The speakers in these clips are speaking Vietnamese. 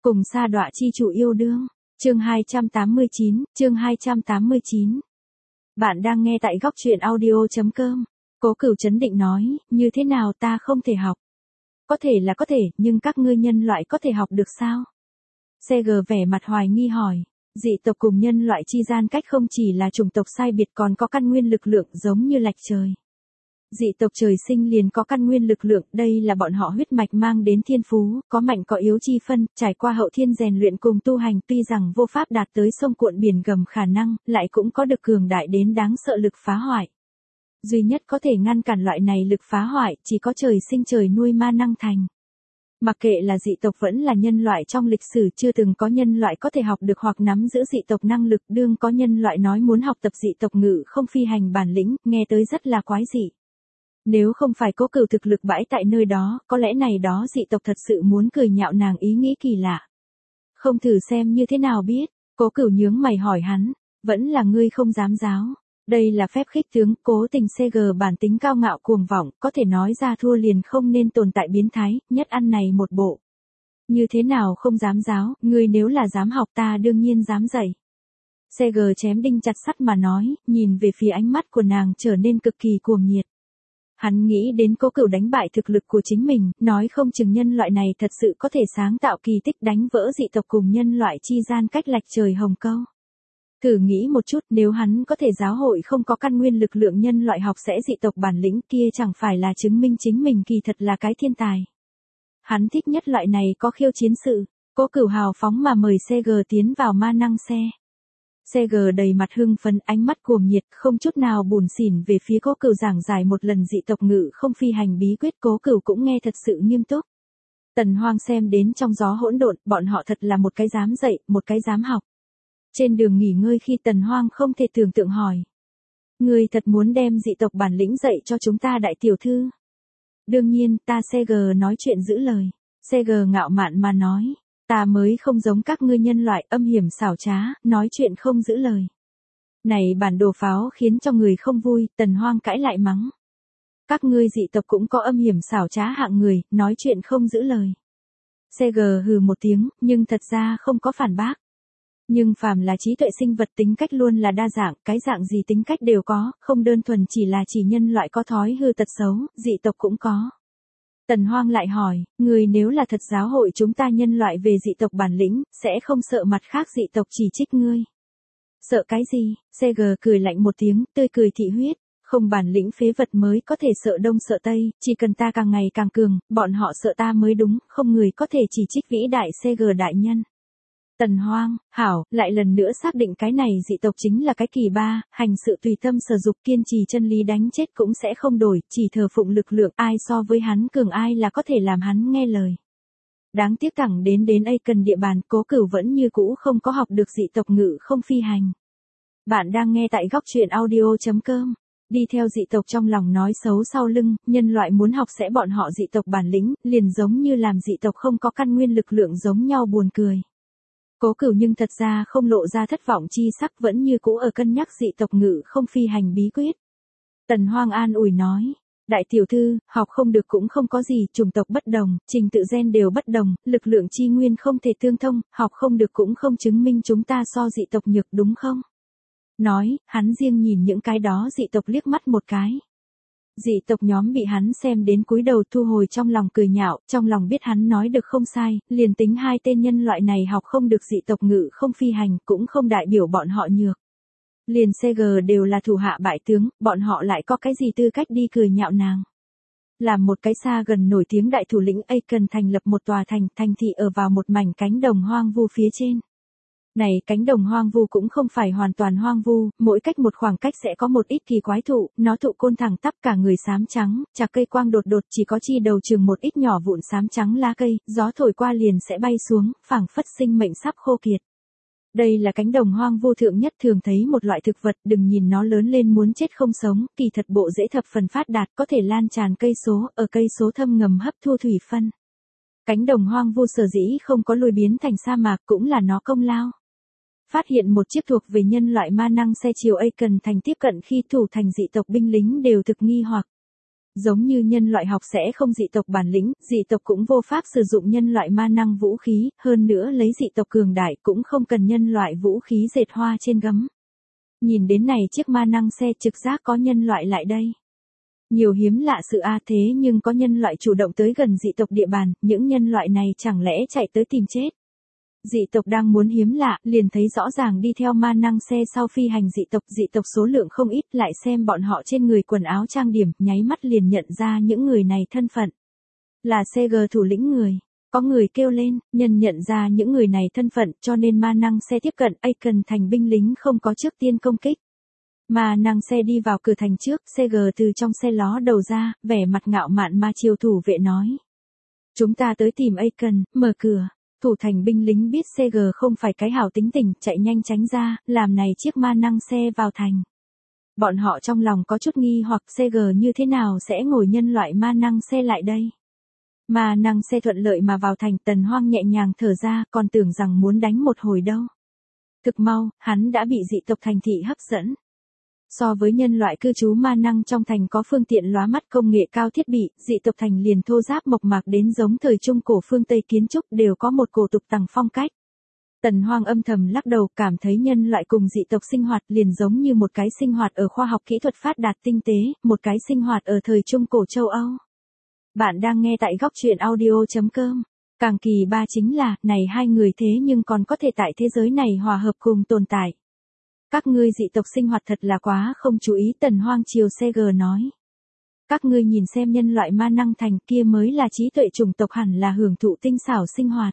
Cùng sa đọa chi chủ yêu đương. Chương 289. Bạn đang nghe tại góc truyện audio.com. Cố Cửu trấn định nói, như thế nào ta không thể học? Có thể là có thể, nhưng các ngươi nhân loại có thể học được sao? CG vẻ mặt hoài nghi hỏi, dị tộc cùng nhân loại chi gian cách không chỉ là chủng tộc sai biệt còn có căn nguyên lực lượng giống như lệch trời. Dị tộc trời sinh liền có căn nguyên lực lượng, đây là bọn họ huyết mạch mang đến thiên phú, có mạnh có yếu chi phân, trải qua hậu thiên rèn luyện cùng tu hành, tuy rằng vô pháp đạt tới sông cuộn biển gầm khả năng, lại cũng có được cường đại đến đáng sợ lực phá hoại. Duy nhất có thể ngăn cản loại này lực phá hoại, chỉ có trời sinh trời nuôi ma năng thành. Mặc kệ là dị tộc vẫn là nhân loại, trong lịch sử chưa từng có nhân loại có thể học được hoặc nắm giữ dị tộc năng lực, đương có nhân loại nói muốn học tập dị tộc ngự không phi hành bản lĩnh, nghe tới rất là quái dị. Nếu không phải Cố Cửu thực lực bãi tại nơi đó, có lẽ này đó dị tộc thật sự muốn cười nhạo nàng ý nghĩ kỳ lạ. Không thử xem như thế nào biết, Cố Cửu nhướng mày hỏi hắn, vẫn là ngươi không dám giáo. Đây là phép khích tướng, cố tình CG bản tính cao ngạo cuồng vọng, có thể nói ra thua liền không nên tồn tại biến thái, nhất ăn này một bộ. Như thế nào không dám giáo, ngươi nếu là dám học ta đương nhiên dám dạy. CG chém đinh chặt sắt mà nói, nhìn về phía ánh mắt của nàng trở nên cực kỳ cuồng nhiệt. Hắn nghĩ đến Cố Cửu đánh bại thực lực của chính mình, nói không chừng nhân loại này thật sự có thể sáng tạo kỳ tích đánh vỡ dị tộc cùng nhân loại chi gian cách lệch trời hồng câu. Thử nghĩ một chút, nếu hắn có thể giáo hội không có căn nguyên lực lượng nhân loại học sẽ dị tộc bản lĩnh, kia chẳng phải là chứng minh chính mình kỳ thật là cái thiên tài. Hắn thích nhất loại này có khiêu chiến sự. Cố Cửu hào phóng mà mời CG tiến vào ma năng xe. CG đầy mặt hưng phấn, ánh mắt cuồng nhiệt, không chút nào buồn xỉn về phía Cố Cửu giảng giải một lần dị tộc ngự không phi hành bí quyết. Cố Cửu cũng nghe thật sự nghiêm túc. Tần Hoang xem đến trong gió hỗn độn, bọn họ thật là một cái dám dạy, một cái dám học. Trên đường nghỉ ngơi khi Tần Hoang không thể tưởng tượng hỏi. Ngươi thật muốn đem dị tộc bản lĩnh dạy cho chúng ta đại tiểu thư? Đương nhiên, ta CG nói chuyện giữ lời. CG ngạo mạn mà nói. Ta mới không giống các ngươi nhân loại âm hiểm xảo trá, nói chuyện không giữ lời. Này bản đồ pháo khiến cho người không vui, Tần Hoang cãi lại mắng. Các ngươi dị tộc cũng có âm hiểm xảo trá hạng người, nói chuyện không giữ lời. CG hừ một tiếng, nhưng thật ra không có phản bác. Nhưng phàm là trí tuệ sinh vật tính cách luôn là đa dạng, cái dạng gì tính cách đều có, không đơn thuần chỉ là chỉ nhân loại có thói hư tật xấu, dị tộc cũng có. Tần Hoang lại hỏi, người nếu là thật giáo hội chúng ta nhân loại về dị tộc bản lĩnh, sẽ không sợ mặt khác dị tộc chỉ trích ngươi. Sợ cái gì? CG cười lạnh một tiếng, tươi cười thị huyết, không bản lĩnh phế vật mới có thể sợ đông sợ tây, chỉ cần ta càng ngày càng cường, bọn họ sợ ta mới đúng, không người có thể chỉ trích vĩ đại CG đại nhân. Tần Hoang, hảo, lại lần nữa xác định cái này dị tộc chính là cái kỳ ba, hành sự tùy tâm sở dục kiên trì chân lý đánh chết cũng sẽ không đổi, chỉ thờ phụng lực lượng, ai so với hắn cường ai là có thể làm hắn nghe lời. Đáng tiếc thẳng đến Aiken địa bàn, Cố Cửu vẫn như cũ không có học được dị tộc ngự không phi hành. Bạn đang nghe tại góc truyện audio.com. Đi theo dị tộc trong lòng nói xấu sau lưng, nhân loại muốn học sẽ bọn họ dị tộc bản lĩnh, liền giống như làm dị tộc không có căn nguyên lực lượng giống nhau buồn cười. Cố Cửu nhưng thật ra không lộ ra thất vọng chi sắc, vẫn như cũ ở cân nhắc dị tộc ngự không phi hành bí quyết. Tần Hoang an ủi nói, đại tiểu thư, học không được cũng không có gì, chủng tộc bất đồng, trình tự gen đều bất đồng, lực lượng chi nguyên không thể tương thông, học không được cũng không chứng minh chúng ta so dị tộc nhược đúng không? Nói, hắn riêng nhìn những cái đó dị tộc liếc mắt một cái. Dị tộc nhóm bị hắn xem đến cúi đầu thu hồi trong lòng cười nhạo, trong lòng biết hắn nói được không sai, liền tính hai tên nhân loại này học không được dị tộc ngự không phi hành, cũng không đại biểu bọn họ nhược. Liền CG đều là thủ hạ bại tướng, bọn họ lại có cái gì tư cách đi cười nhạo nàng. Làm một cái xa gần nổi tiếng đại thủ lĩnh Aiken thành lập một tòa thành thị ở vào một mảnh cánh đồng hoang vu phía trên. Này cánh đồng hoang vu cũng không phải hoàn toàn hoang vu, mỗi cách một khoảng cách sẽ có một ít kỳ quái thụ, nó thụ côn thẳng tắp cả người xám trắng, chạc cây quang đột đột chỉ có chi đầu chừng một ít nhỏ vụn xám trắng lá cây, gió thổi qua liền sẽ bay xuống, phảng phất sinh mệnh sắp khô kiệt. Đây là cánh đồng hoang vu thượng nhất thường thấy một loại thực vật, đừng nhìn nó lớn lên muốn chết không sống, kỳ thật bộ rễ thập phần phát đạt có thể lan tràn cây số, ở cây số thâm ngầm hấp thu thủy phân. Cánh đồng hoang vu sở dĩ không có lùi biến thành sa mạc cũng là nó công lao. Phát hiện một chiếc thuộc về nhân loại ma năng xe chiều Aiken thành tiếp cận khi thủ thành dị tộc binh lính đều thực nghi hoặc. Giống như nhân loại học sẽ không dị tộc bản lĩnh, dị tộc cũng vô pháp sử dụng nhân loại ma năng vũ khí, hơn nữa lấy dị tộc cường đại cũng không cần nhân loại vũ khí dệt hoa trên gấm. Nhìn đến này chiếc ma năng xe trực giác có nhân loại lại đây. Nhiều hiếm lạ sự thế nhưng có nhân loại chủ động tới gần dị tộc địa bàn, những nhân loại này chẳng lẽ chạy tới tìm chết. Dị tộc đang muốn hiếm lạ, liền thấy rõ ràng đi theo ma năng xe sau phi hành dị tộc số lượng không ít, lại xem bọn họ trên người quần áo trang điểm, nháy mắt liền nhận ra những người này thân phận. Là CG thủ lĩnh người. Có người kêu lên, nhận ra những người này thân phận cho nên ma năng xe tiếp cận Aiken thành binh lính không có trước tiên công kích. Ma năng xe đi vào cửa thành trước, CG từ trong xe ló đầu ra, vẻ mặt ngạo mạn mà chiều thủ vệ nói. Chúng ta tới tìm Aiken, mở cửa. Thủ thành binh lính biết CG không phải cái hảo tính tình, chạy nhanh tránh ra, làm này chiếc ma năng xe vào thành. Bọn họ trong lòng có chút nghi hoặc CG như thế nào sẽ ngồi nhân loại ma năng xe lại đây. Ma năng xe thuận lợi mà vào thành, Tần Hoang nhẹ nhàng thở ra, còn tưởng rằng muốn đánh một hồi đâu. Thực mau, hắn đã bị dị tộc thành thị hấp dẫn. So với nhân loại cư trú ma năng trong thành có phương tiện lóa mắt công nghệ cao thiết bị, dị tộc thành liền thô ráp mộc mạc đến giống thời trung cổ phương Tây kiến trúc đều có một cổ tục tằng phong cách. Tần Hoang âm thầm lắc đầu, cảm thấy nhân loại cùng dị tộc sinh hoạt liền giống như một cái sinh hoạt ở khoa học kỹ thuật phát đạt tinh tế, một cái sinh hoạt ở thời trung cổ châu Âu. Bạn đang nghe tại góc truyện audio.com. Càng kỳ ba chính là, này hai người thế nhưng còn có thể tại thế giới này hòa hợp cùng tồn tại. Các ngươi dị tộc sinh hoạt thật là quá không chú ý, Tần Hoang chiều CG nói. Các ngươi nhìn xem nhân loại ma năng thành kia mới là trí tuệ chủng tộc hẳn là hưởng thụ tinh xảo sinh hoạt.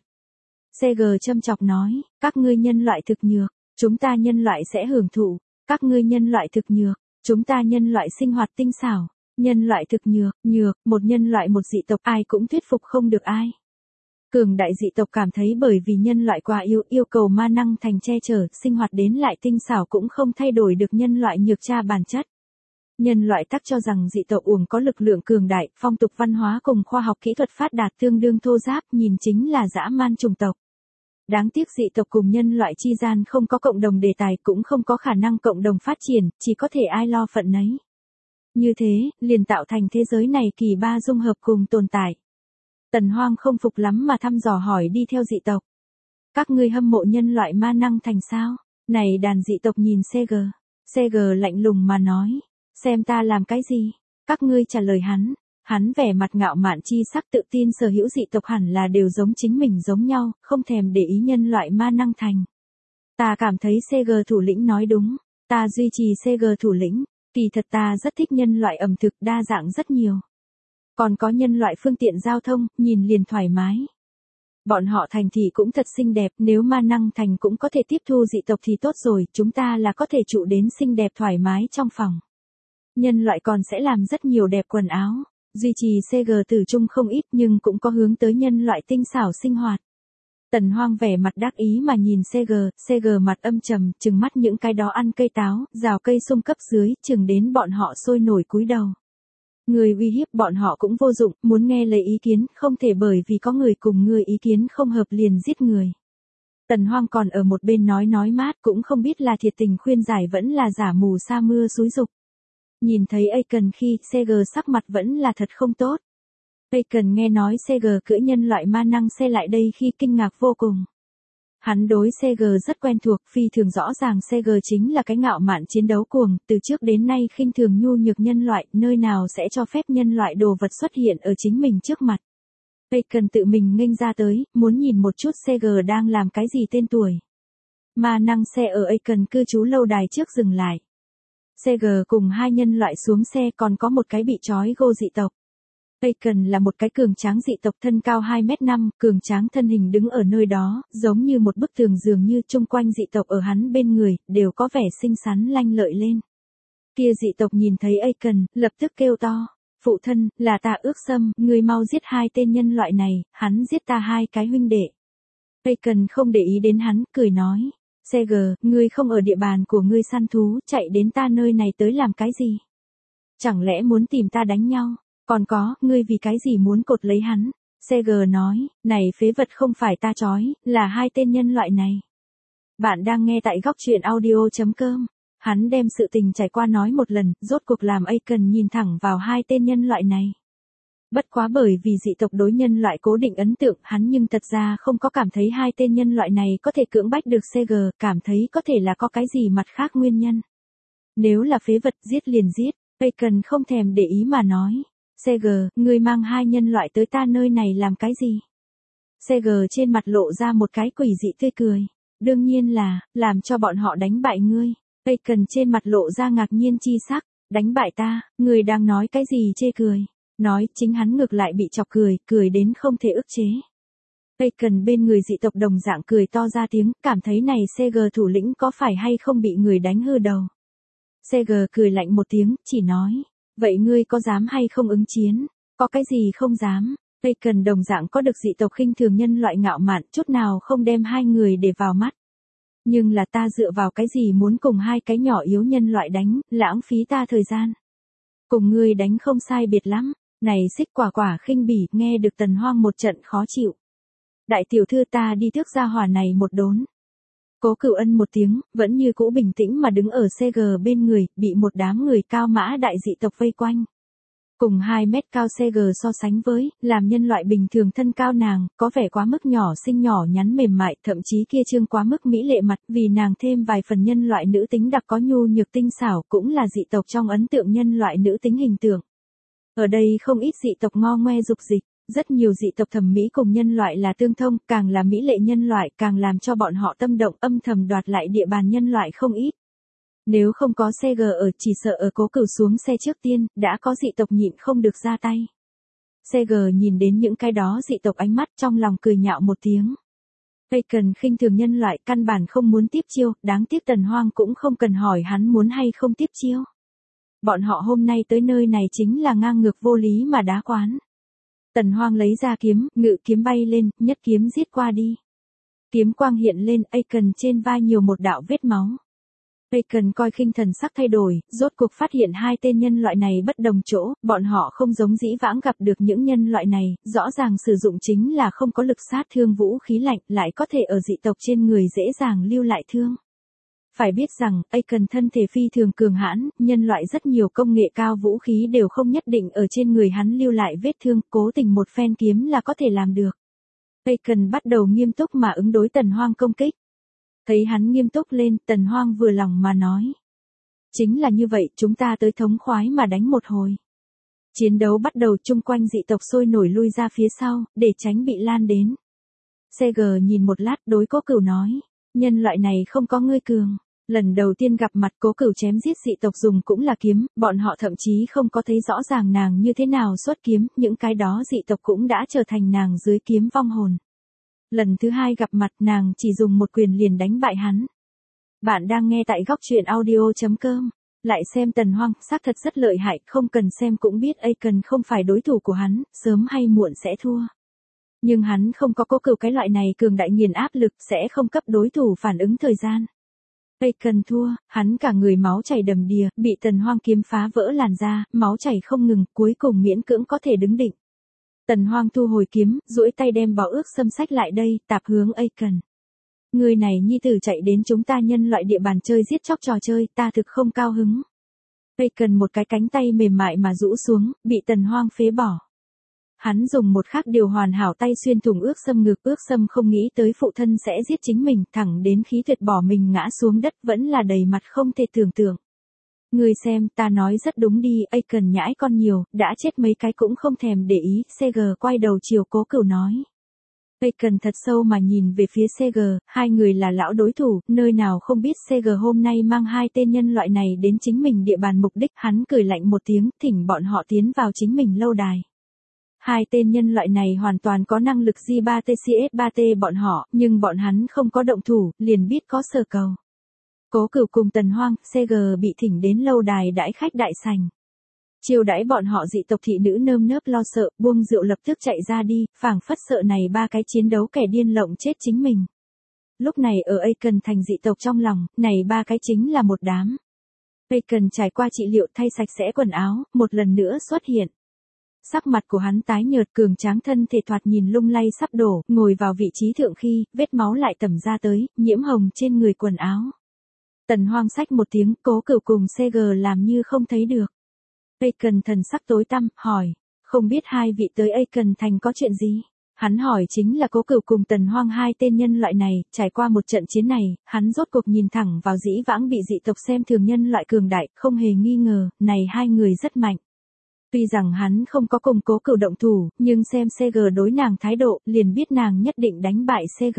CG châm chọc nói, các ngươi nhân loại thực nhược, chúng ta nhân loại sẽ hưởng thụ, các ngươi nhân loại thực nhược, chúng ta nhân loại sinh hoạt tinh xảo, nhân loại thực nhược, một nhân loại một dị tộc ai cũng thuyết phục không được ai. Cường đại dị tộc cảm thấy bởi vì nhân loại quá yêu cầu ma năng thành che chở, sinh hoạt đến lại tinh xảo cũng không thay đổi được nhân loại nhược tra bản chất. Nhân loại tắc cho rằng dị tộc uổng có lực lượng cường đại, phong tục văn hóa cùng khoa học kỹ thuật phát đạt tương đương thô ráp, nhìn chính là dã man chủng tộc. Đáng tiếc dị tộc cùng nhân loại chi gian không có cộng đồng đề tài, cũng không có khả năng cộng đồng phát triển, chỉ có thể ai lo phận nấy. Như thế, liền tạo thành thế giới này kỳ ba dung hợp cùng tồn tại. Tần Hoang không phục lắm mà thăm dò hỏi đi theo dị tộc. Các ngươi hâm mộ nhân loại ma năng thành sao? Này đàn dị tộc nhìn CG lạnh lùng mà nói. Xem ta làm cái gì? Các ngươi trả lời hắn. Hắn vẻ mặt ngạo mạn chi sắc tự tin sở hữu dị tộc hẳn là đều giống chính mình giống nhau, không thèm để ý nhân loại ma năng thành. Ta cảm thấy CG thủ lĩnh nói đúng. Ta duy trì CG thủ lĩnh. Kỳ thật ta rất thích nhân loại ẩm thực đa dạng rất nhiều. Còn có nhân loại phương tiện giao thông, nhìn liền thoải mái. Bọn họ thành thị cũng thật xinh đẹp, nếu ma năng thành cũng có thể tiếp thu dị tộc thì tốt rồi, chúng ta là có thể trụ đến xinh đẹp thoải mái trong phòng. Nhân loại còn sẽ làm rất nhiều đẹp quần áo, duy trì CG tử trung không ít nhưng cũng có hướng tới nhân loại tinh xảo sinh hoạt. Tần Hoang vẻ mặt đắc ý mà nhìn CG mặt âm trầm, trừng mắt những cái đó ăn cây táo, rào cây sung cấp dưới, chừng đến bọn họ sôi nổi cúi đầu. Người uy hiếp bọn họ cũng vô dụng, muốn nghe lời ý kiến, không thể bởi vì có người cùng người ý kiến không hợp liền giết người. Tần Hoang còn ở một bên nói mát, cũng không biết là thiệt tình khuyên giải vẫn là giả mù sa mưa xúi dục. Nhìn thấy Aiken khi, CG sắc mặt vẫn là thật không tốt. Aiken nghe nói CG cưỡi nhân loại ma năng xe lại đây khi kinh ngạc vô cùng. Hắn đối CG rất quen thuộc, phi thường rõ ràng CG chính là cái ngạo mạn chiến đấu cuồng, từ trước đến nay khinh thường nhu nhược nhân loại, nơi nào sẽ cho phép nhân loại đồ vật xuất hiện ở chính mình trước mặt. Aiken tự mình nghênh ra tới, muốn nhìn một chút CG đang làm cái gì tên tuổi. Ma năng xe ở Aiken cư trú lâu đài trước dừng lại. CG cùng hai nhân loại xuống xe, còn có một cái bị trói gô dị tộc. Aiken là một cái cường tráng dị tộc thân cao 2m5, cường tráng thân hình đứng ở nơi đó, giống như một bức tường dường như chung quanh dị tộc ở hắn bên người, đều có vẻ xinh xắn lanh lợi lên. Kia dị tộc nhìn thấy Aiken, lập tức kêu to, phụ thân, là ta ước xâm, ngươi mau giết hai tên nhân loại này, hắn giết ta hai cái huynh đệ. Aiken không để ý đến hắn, cười nói, CG, ngươi không ở địa bàn của ngươi săn thú, chạy đến ta nơi này tới làm cái gì? Chẳng lẽ muốn tìm ta đánh nhau? Còn có, ngươi vì cái gì muốn cột lấy hắn? CG nói, này phế vật không phải ta trói, là hai tên nhân loại này. Bạn đang nghe tại góc truyện audio.com. Hắn đem sự tình trải qua nói một lần, rốt cuộc làm Aiken nhìn thẳng vào hai tên nhân loại này. Bất quá bởi vì dị tộc đối nhân loại cố định ấn tượng, hắn nhưng thật ra không có cảm thấy hai tên nhân loại này có thể cưỡng bách được CG, cảm thấy có thể là có cái gì mặt khác nguyên nhân. Nếu là phế vật giết liền giết, Aiken không thèm để ý mà nói. CG, ngươi mang hai nhân loại tới ta nơi này làm cái gì? CG trên mặt lộ ra một cái quỷ dị tươi cười. Đương nhiên là, làm cho bọn họ đánh bại ngươi. Aiken trên mặt lộ ra ngạc nhiên chi sắc. Đánh bại ta, ngươi đang nói cái gì chê cười? Nói chính hắn ngược lại bị chọc cười, cười đến không thể ức chế. Aiken bên người dị tộc đồng dạng cười to ra tiếng, cảm thấy này CG thủ lĩnh có phải hay không bị người đánh hư đầu. CG cười lạnh một tiếng, chỉ nói, vậy ngươi có dám hay không ứng chiến? Có cái gì không dám? Aiken đồng dạng có được dị tộc khinh thường nhân loại ngạo mạn, chút nào không đem hai người để vào mắt. Nhưng là ta dựa vào cái gì muốn cùng hai cái nhỏ yếu nhân loại đánh, lãng phí ta thời gian. Cùng ngươi đánh không sai biệt lắm. Này xích quả quả khinh bỉ, nghe được Tần Hoang một trận khó chịu. Đại tiểu thư ta đi thước gia hỏa này một đốn. Cố Cửu Ân một tiếng, vẫn như cũ bình tĩnh mà đứng ở CG bên người, bị một đám người cao mã đại dị tộc vây quanh. Cùng 2 mét cao CG so sánh với, làm nhân loại bình thường thân cao nàng, có vẻ quá mức nhỏ xinh nhỏ nhắn mềm mại, thậm chí kia trương quá mức mỹ lệ mặt, vì nàng thêm vài phần nhân loại nữ tính đặc có nhu nhược tinh xảo, cũng là dị tộc trong ấn tượng nhân loại nữ tính hình tượng. Ở đây không ít dị tộc ngo ngoe dục dịch, rất nhiều dị tộc thẩm mỹ cùng nhân loại là tương thông, càng là mỹ lệ nhân loại càng làm cho bọn họ tâm động âm thầm đoạt lại địa bàn nhân loại không ít. Nếu không có CG ở chỉ sợ ở Cố Cửu xuống xe trước tiên, đã có dị tộc nhịn không được ra tay. CG nhìn đến những cái đó dị tộc ánh mắt trong lòng cười nhạo một tiếng. Aiken khinh thường nhân loại căn bản không muốn tiếp chiêu, đáng tiếc Tần Hoang cũng không cần hỏi hắn muốn hay không tiếp chiêu. Bọn họ hôm nay tới nơi này chính là ngang ngược vô lý mà đá quán. Tần Hoang lấy ra kiếm, ngự kiếm bay lên, nhất kiếm giết qua đi. Kiếm quang hiện lên, Aiken trên vai nhiều một đạo vết máu. Aiken coi khinh thần sắc thay đổi, rốt cuộc phát hiện hai tên nhân loại này bất đồng chỗ, bọn họ không giống dĩ vãng gặp được những nhân loại này, rõ ràng sử dụng chính là không có lực sát thương vũ khí lạnh, lại có thể ở dị tộc trên người dễ dàng lưu lại thương. Phải biết rằng, Aiken thân thể phi thường cường hãn, nhân loại rất nhiều công nghệ cao vũ khí đều không nhất định ở trên người hắn lưu lại vết thương, cố tình một phen kiếm là có thể làm được. Aiken bắt đầu nghiêm túc mà ứng đối Tần Hoang công kích. Thấy hắn nghiêm túc lên, Tần Hoang vừa lòng mà nói. Chính là như vậy, chúng ta tới thống khoái mà đánh một hồi. Chiến đấu bắt đầu, chung quanh dị tộc sôi nổi lui ra phía sau, để tránh bị lan đến. CG nhìn một lát đối Cố Cửu nói. Nhân loại này không có ngươi cường. Lần đầu tiên gặp mặt Cố Cửu chém giết dị tộc dùng cũng là kiếm, bọn họ thậm chí không có thấy rõ ràng nàng như thế nào xuất kiếm, những cái đó dị tộc cũng đã trở thành nàng dưới kiếm vong hồn. Lần thứ hai gặp mặt nàng chỉ dùng một quyền liền đánh bại hắn. Bạn đang nghe tại góc truyện audio.com. Lại xem Tần Hoang, xác thật rất lợi hại, không cần xem cũng biết Aiken không phải đối thủ của hắn, sớm hay muộn sẽ thua. Nhưng hắn không có Cố Cửu cái loại này cường đại nghiền áp lực, sẽ không cấp đối thủ phản ứng thời gian. Aiken thua, hắn cả người máu chảy đầm đìa, bị Tần Hoang kiếm phá vỡ làn da, máu chảy không ngừng, cuối cùng miễn cưỡng có thể đứng định. Tần Hoang thu hồi kiếm, duỗi tay đem bó ước xâm sách lại đây, tạp hướng Aiken. Người này nhi tử chạy đến chúng ta nhân loại địa bàn chơi giết chóc trò chơi, ta thực không cao hứng. Aiken một cái cánh tay mềm mại mà rũ xuống, bị Tần Hoang phế bỏ. Hắn dùng một khác điều hoàn hảo tay xuyên thủng ước xâm ngực, ước xâm không nghĩ tới phụ thân sẽ giết chính mình, thẳng đến khí tuyệt bỏ mình ngã xuống đất vẫn là đầy mặt không thể tưởng tượng. Người xem, ta nói rất đúng đi, Aiken nhãi con nhiều, đã chết mấy cái cũng không thèm để ý, CG quay đầu chiều Cố Cửu nói. Aiken thật sâu mà nhìn về phía CG, hai người là lão đối thủ, nơi nào không biết CG hôm nay mang hai tên nhân loại này đến chính mình địa bàn mục đích, hắn cười lạnh một tiếng, thỉnh bọn họ tiến vào chính mình lâu đài. Hai tên nhân loại này hoàn toàn có năng lực J3TCS3T bọn họ, nhưng bọn hắn không có động thủ, liền biết có sở cầu. Cố Cửu cùng Tần Hoang, CG bị thỉnh đến lâu đài đãi khách đại sảnh. Chiêu đãi bọn họ dị tộc thị nữ nơm nớp lo sợ, buông rượu lập tức chạy ra đi, phảng phất sợ này ba cái chiến đấu kẻ điên lộng chết chính mình. Lúc này ở Aiken thành dị tộc trong lòng, này ba cái chính là một đám. Aiken trải qua trị liệu thay sạch sẽ quần áo, một lần nữa xuất hiện. Sắc mặt của hắn tái nhợt, cường tráng thân thể thoạt nhìn lung lay sắp đổ, ngồi vào vị trí thượng khi, vết máu lại tẩm ra tới, nhiễm hồng trên người quần áo. Tần Hoang xách một tiếng, Cố Cửu cùng CG làm như không thấy được. Aiken thần sắc tối tăm, hỏi, không biết hai vị tới Aiken thành có chuyện gì? Hắn hỏi chính là Cố Cửu cùng Tần Hoang hai tên nhân loại này, trải qua một trận chiến này, hắn rốt cuộc nhìn thẳng vào dĩ vãng bị dị tộc xem thường nhân loại cường đại, không hề nghi ngờ, này hai người rất mạnh. Tuy rằng hắn không có cùng Cố Cửu động thủ, nhưng xem CG đối nàng thái độ, liền biết nàng nhất định đánh bại CG.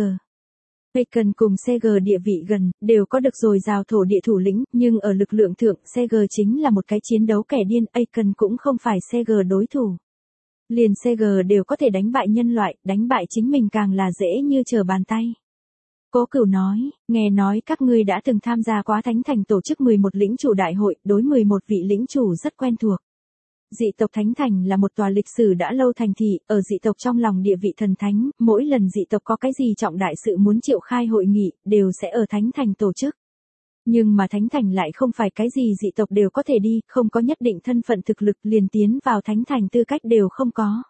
Aiken cùng CG địa vị gần, đều có được dồi dào thổ địa thủ lĩnh, nhưng ở lực lượng thượng, CG chính là một cái chiến đấu kẻ điên, Aiken cũng không phải CG đối thủ. Liền CG đều có thể đánh bại nhân loại, đánh bại chính mình càng là dễ như trở bàn tay. Cố Cửu nói, nghe nói các ngươi đã từng tham gia quá Thánh Thành tổ chức 11 lĩnh chủ đại hội, đối 11 vị lĩnh chủ rất quen thuộc. Dị tộc Thánh Thành là một tòa lịch sử đã lâu thành thị, ở dị tộc trong lòng địa vị thần thánh, mỗi lần dị tộc có cái gì trọng đại sự muốn triệu khai hội nghị, đều sẽ ở Thánh Thành tổ chức. Nhưng mà Thánh Thành lại không phải cái gì dị tộc đều có thể đi, không có nhất định thân phận thực lực liền tiến vào Thánh Thành tư cách đều không có.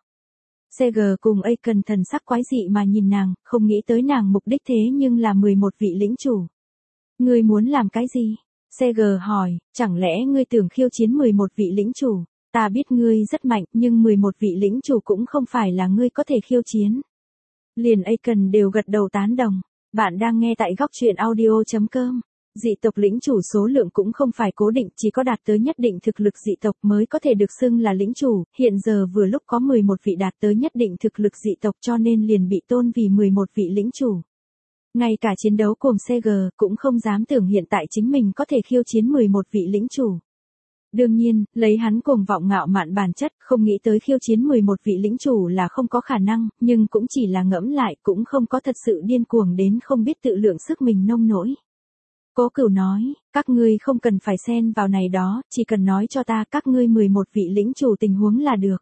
CG cùng Aiken thần sắc quái dị mà nhìn nàng, không nghĩ tới nàng mục đích thế nhưng là 11 vị lĩnh chủ. Ngươi muốn làm cái gì? CG hỏi, chẳng lẽ ngươi tưởng khiêu chiến 11 vị lĩnh chủ? Ta biết ngươi rất mạnh, nhưng 11 vị lĩnh chủ cũng không phải là ngươi có thể khiêu chiến. Liền Aiken đều gật đầu tán đồng. Bạn đang nghe tại góc truyện audio.com. Dị tộc lĩnh chủ số lượng cũng không phải cố định, chỉ có đạt tới nhất định thực lực dị tộc mới có thể được xưng là lĩnh chủ, hiện giờ vừa lúc có 11 vị đạt tới nhất định thực lực dị tộc cho nên liền bị tôn vì 11 vị lĩnh chủ. Ngay cả chiến đấu cùng CG cũng không dám tưởng hiện tại chính mình có thể khiêu chiến 11 vị lĩnh chủ. Đương nhiên, lấy hắn cuồng vọng ngạo mạn bản chất, không nghĩ tới khiêu chiến 11 vị lĩnh chủ là không có khả năng, nhưng cũng chỉ là ngẫm lại, cũng không có thật sự điên cuồng đến không biết tự lượng sức mình nông nỗi. Cố Cửu nói, các ngươi không cần phải xen vào này đó, chỉ cần nói cho ta các ngươi 11 vị lĩnh chủ tình huống là được.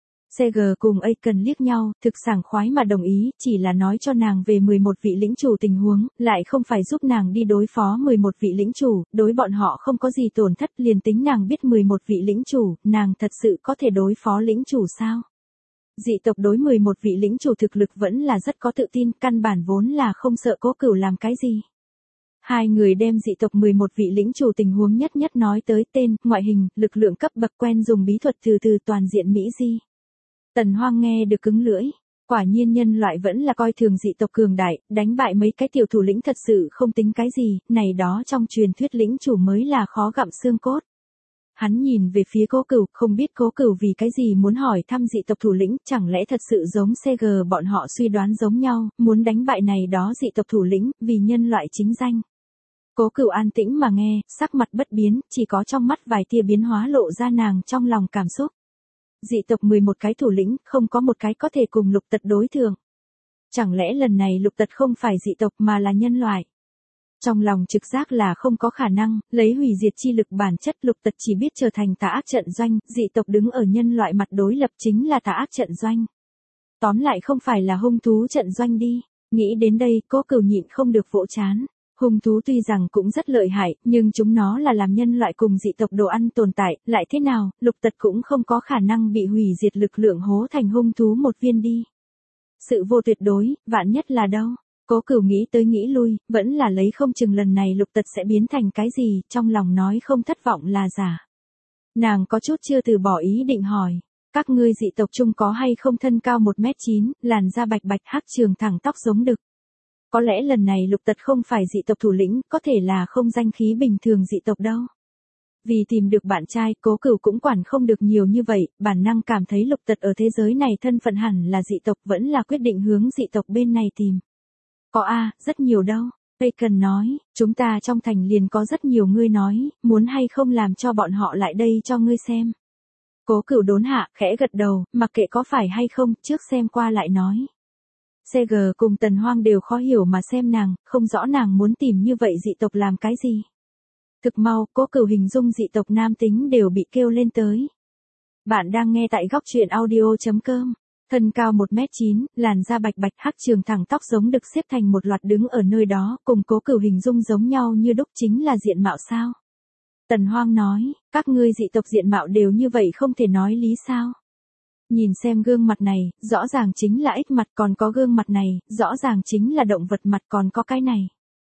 CG cùng Aiken liếc nhau, thực sảng khoái mà đồng ý, chỉ là nói cho nàng về 11 vị lĩnh chủ tình huống, lại không phải giúp nàng đi đối phó 11 vị lĩnh chủ, đối bọn họ không có gì tổn thất, liền tính nàng biết 11 vị lĩnh chủ, nàng thật sự có thể đối phó lĩnh chủ sao? Dị tộc đối 11 vị lĩnh chủ thực lực vẫn là rất có tự tin, căn bản vốn là không sợ Cố Cửu làm cái gì. Hai người đem dị tộc 11 vị lĩnh chủ tình huống nhất nhất nói tới tên, ngoại hình, lực lượng cấp bậc quen dùng bí thuật từ toàn diện Mỹ Di. Tần Hoang nghe được cứng lưỡi, quả nhiên nhân loại vẫn là coi thường dị tộc cường đại, đánh bại mấy cái tiểu thủ lĩnh thật sự không tính cái gì, này đó trong truyền thuyết lĩnh chủ mới là khó gặm xương cốt. Hắn nhìn về phía Cố Cửu, không biết Cố Cửu vì cái gì muốn hỏi thăm dị tộc thủ lĩnh, chẳng lẽ thật sự giống CG bọn họ suy đoán giống nhau, muốn đánh bại này đó dị tộc thủ lĩnh, vì nhân loại chính danh. Cố Cửu an tĩnh mà nghe, sắc mặt bất biến, chỉ có trong mắt vài tia biến hóa lộ ra nàng trong lòng cảm xúc. Dị tộc 11 cái thủ lĩnh, không có một cái có thể cùng Lục Tật đối thượng. Chẳng lẽ lần này Lục Tật không phải dị tộc mà là nhân loại? Trong lòng trực giác là không có khả năng, lấy hủy diệt chi lực bản chất Lục Tật chỉ biết trở thành tà ác trận doanh, dị tộc đứng ở nhân loại mặt đối lập chính là tà ác trận doanh. Tóm lại không phải là hung thú trận doanh đi. Nghĩ đến đây, Cố Cửu nhịn không được vỗ trán. Hung thú tuy rằng cũng rất lợi hại, nhưng chúng nó là làm nhân loại cùng dị tộc đồ ăn tồn tại, lại thế nào, Lục Tật cũng không có khả năng bị hủy diệt lực lượng hố thành hung thú một viên đi. Sự vô tuyệt đối, vạn nhất là đâu. Cố Cửu nghĩ tới nghĩ lui, vẫn là lấy không chừng lần này Lục Tật sẽ biến thành cái gì, trong lòng nói không thất vọng là giả. Nàng có chút chưa từ bỏ ý định hỏi, các ngươi dị tộc chung có hay không thân cao 1m9, làn da bạch bạch hắc trường thẳng tóc giống đực. Có lẽ lần này Lục Tật không phải dị tộc thủ lĩnh, có thể là không danh khí bình thường dị tộc đâu. Vì tìm được bạn trai, Cố Cửu cũng quản không được nhiều như vậy, bản năng cảm thấy Lục Tật ở thế giới này thân phận hẳn là dị tộc, vẫn là quyết định hướng dị tộc bên này tìm. Có rất nhiều đâu. Aiken nói, chúng ta trong thành liền có rất nhiều ngươi nói, muốn hay không làm cho bọn họ lại đây cho ngươi xem. Cố Cửu đốn hạ, khẽ gật đầu, mặc kệ có phải hay không, trước xem qua lại nói. CG cùng Tần Hoang đều khó hiểu mà xem nàng, không rõ nàng muốn tìm như vậy dị tộc làm cái gì. Thực mau, Cố Cửu hình dung dị tộc nam tính đều bị kêu lên tới. Bạn đang nghe tại góc truyện audio.com. Thân cao 1m9, làn da bạch bạch hắc trường thẳng tóc giống được xếp thành một loạt đứng ở nơi đó, cùng Cố Cửu hình dung giống nhau như đúc chính là diện mạo sao. Tần Hoang nói, các ngươi dị tộc diện mạo đều như vậy không thể nói lý sao. Nhìn xem gương mặt này, rõ ràng chính là ếch mặt, còn có gương mặt này, rõ ràng chính là động vật mặt, còn có cái này.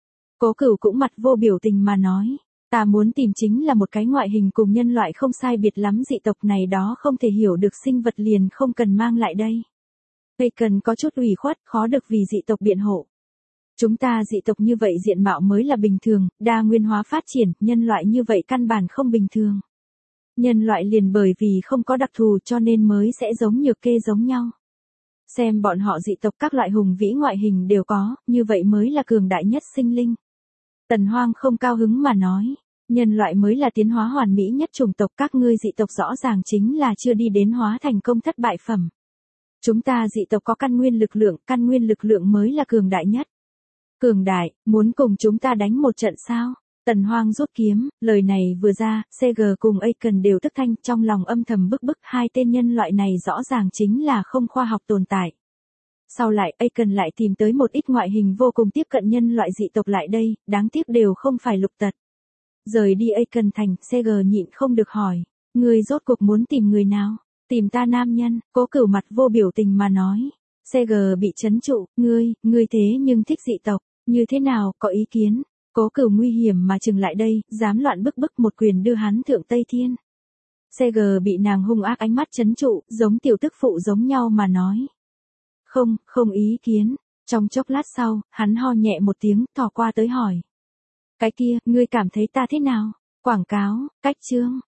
Cố Cửu cũng mặt vô biểu tình mà nói. Ta muốn tìm chính là một cái ngoại hình cùng nhân loại không sai biệt lắm dị tộc này đó không thể hiểu được sinh vật liền không cần mang lại đây. Bacon có chút ủy khuất, khó được vì dị tộc biện hộ. Chúng ta dị tộc như vậy diện mạo mới là bình thường, đa nguyên hóa phát triển, nhân loại như vậy căn bản không bình thường. Nhân loại liền bởi vì không có đặc thù cho nên mới sẽ giống nhược kê giống nhau. Xem bọn họ dị tộc các loại hùng vĩ ngoại hình đều có, như vậy mới là cường đại nhất sinh linh. Tần Hoang không cao hứng mà nói, nhân loại mới là tiến hóa hoàn mỹ nhất chủng tộc, các ngươi dị tộc rõ ràng chính là chưa đi đến hóa thành công thất bại phẩm. Chúng ta dị tộc có căn nguyên lực lượng mới là cường đại nhất. Cường đại, muốn cùng chúng ta đánh một trận sao? Tần Hoang rút kiếm, lời này vừa ra, CG cùng Aiken đều tức thanh, trong lòng âm thầm bức bức, hai tên nhân loại này rõ ràng chính là không khoa học tồn tại. Sau lại Aiken lại tìm tới một ít ngoại hình vô cùng tiếp cận nhân loại dị tộc lại đây, đáng tiếc đều không phải lục tật. Rời đi Aiken thành, CG nhịn không được hỏi, ngươi rốt cuộc muốn tìm người nào? Tìm ta nam nhân, Cố Cửu mặt vô biểu tình mà nói. CG bị chấn trụ, ngươi thế nhưng thích dị tộc, như thế nào, có ý kiến? Cố Cửu nguy hiểm mà chừng lại đây, dám loạn bức bức một quyền đưa hắn thượng Tây Thiên. CG bị nàng hung ác ánh mắt chấn trụ, giống tiểu tức phụ giống nhau mà nói. Không ý kiến. Trong chốc lát sau, hắn ho nhẹ một tiếng, thò qua tới hỏi. Cái kia, ngươi cảm thấy ta thế nào? Quảng cáo, cách chương.